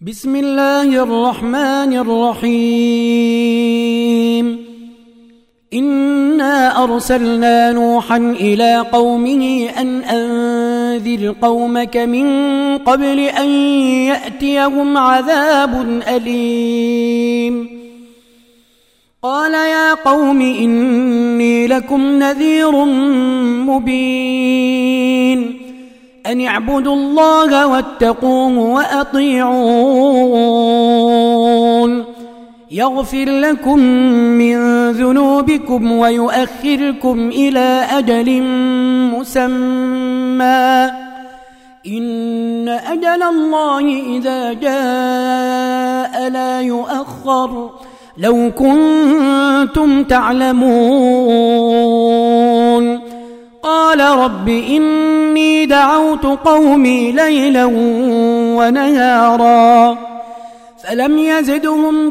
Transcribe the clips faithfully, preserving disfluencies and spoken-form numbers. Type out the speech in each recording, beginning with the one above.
بسم الله الرحمن الرحيم إنا أرسلنا نوحا إلى قومه أن أنذر قومك من قبل أن يأتيهم عذاب أليم قال يا قوم إني لكم نذير مبين أن اعبدوا الله واتقوه وأطيعون يغفر لكم من ذنوبكم ويؤخركم إلى أجل مسمى إن أجل الله إذا جاء لا يؤخر لو كنتم تعلمون قال رب إني دعوت قومي ليلا ونهارا فلم يزدهم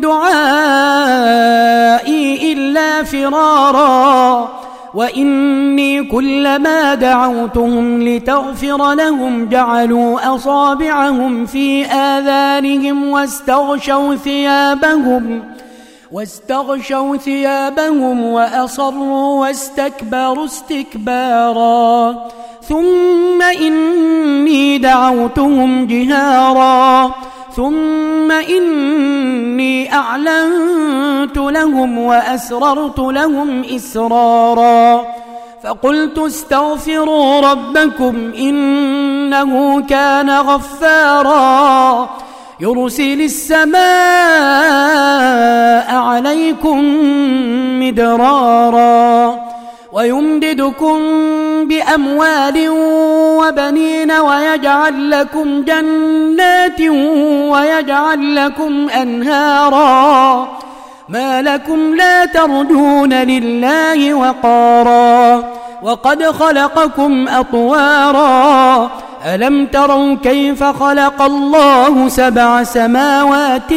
دعائي إلا فرارا وإني كلما دعوتهم لتغفر لهم جعلوا أصابعهم في آذانهم واستغشوا ثيابهم واستغشوا ثيابهم وأصروا واستكبروا استكبارا ثم إني دعوتهم جهارا ثم إني أعلنت لهم وأسررت لهم إسرارا فقلت استغفروا ربكم إنه كان غفارا يرسل السماء عليكم مدرارا ويمددكم بأموال وبنين ويجعل لكم جنات ويجعل لكم أنهارا ما لكم لا ترجون لله وقارا وقد خلقكم أطوارا ألم تروا كيف خلق الله سبع سماوات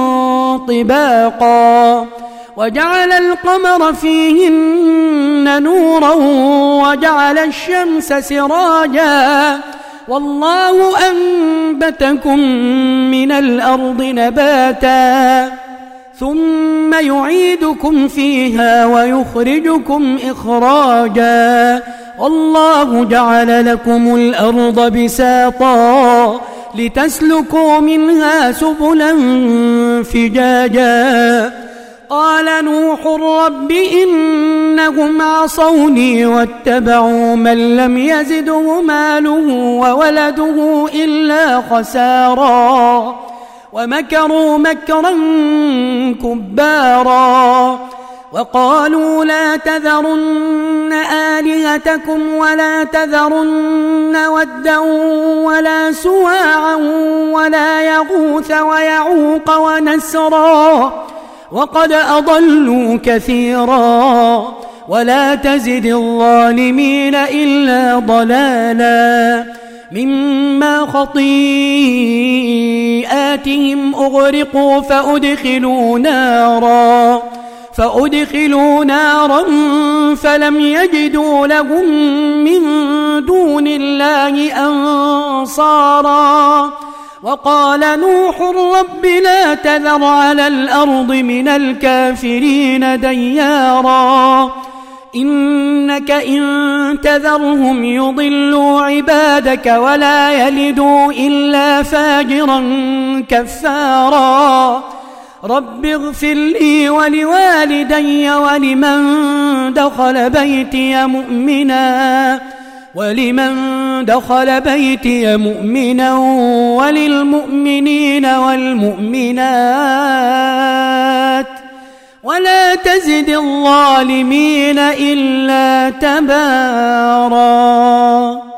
طباقا وجعل القمر فيهن نورا وجعل الشمس سراجا والله أنبتكم من الأرض نباتا ثم يعيدكم فيها ويخرجكم إخراجا والله جعل لكم الأرض بساطا لتسلكوا منها سبلا فجاجا قال نوح رب إنهم عصوني واتبعوا من لم يزده ماله وولده إلا خسارا ومكروا مكرا كبارا وقالوا لا تذرن آلهتكم ولا تذرن ودا ولا سواعا ولا يغوث ويعوق ونسرا وقد أضلوا كثيرا ولا تزد الظالمين إلا ضلالا مما خطيئاتهم أغرقوا فأدخلوا نارا فأدخلوا نارا فلم يجدوا لهم من دون الله أنصارا وقال نوح رب لا تذر على الأرض من الكافرين ديارا إنك إن تذرهم يضلوا عبادك ولا يلدوا إلا فاجرا كفارا رب اغفر لي ولوالدي ولمن دخل بيتي مؤمنا ولمن دخل بيتي مؤمنا وللمؤمنين والمؤمنات ولا تزد الظالمين إلا تبارا.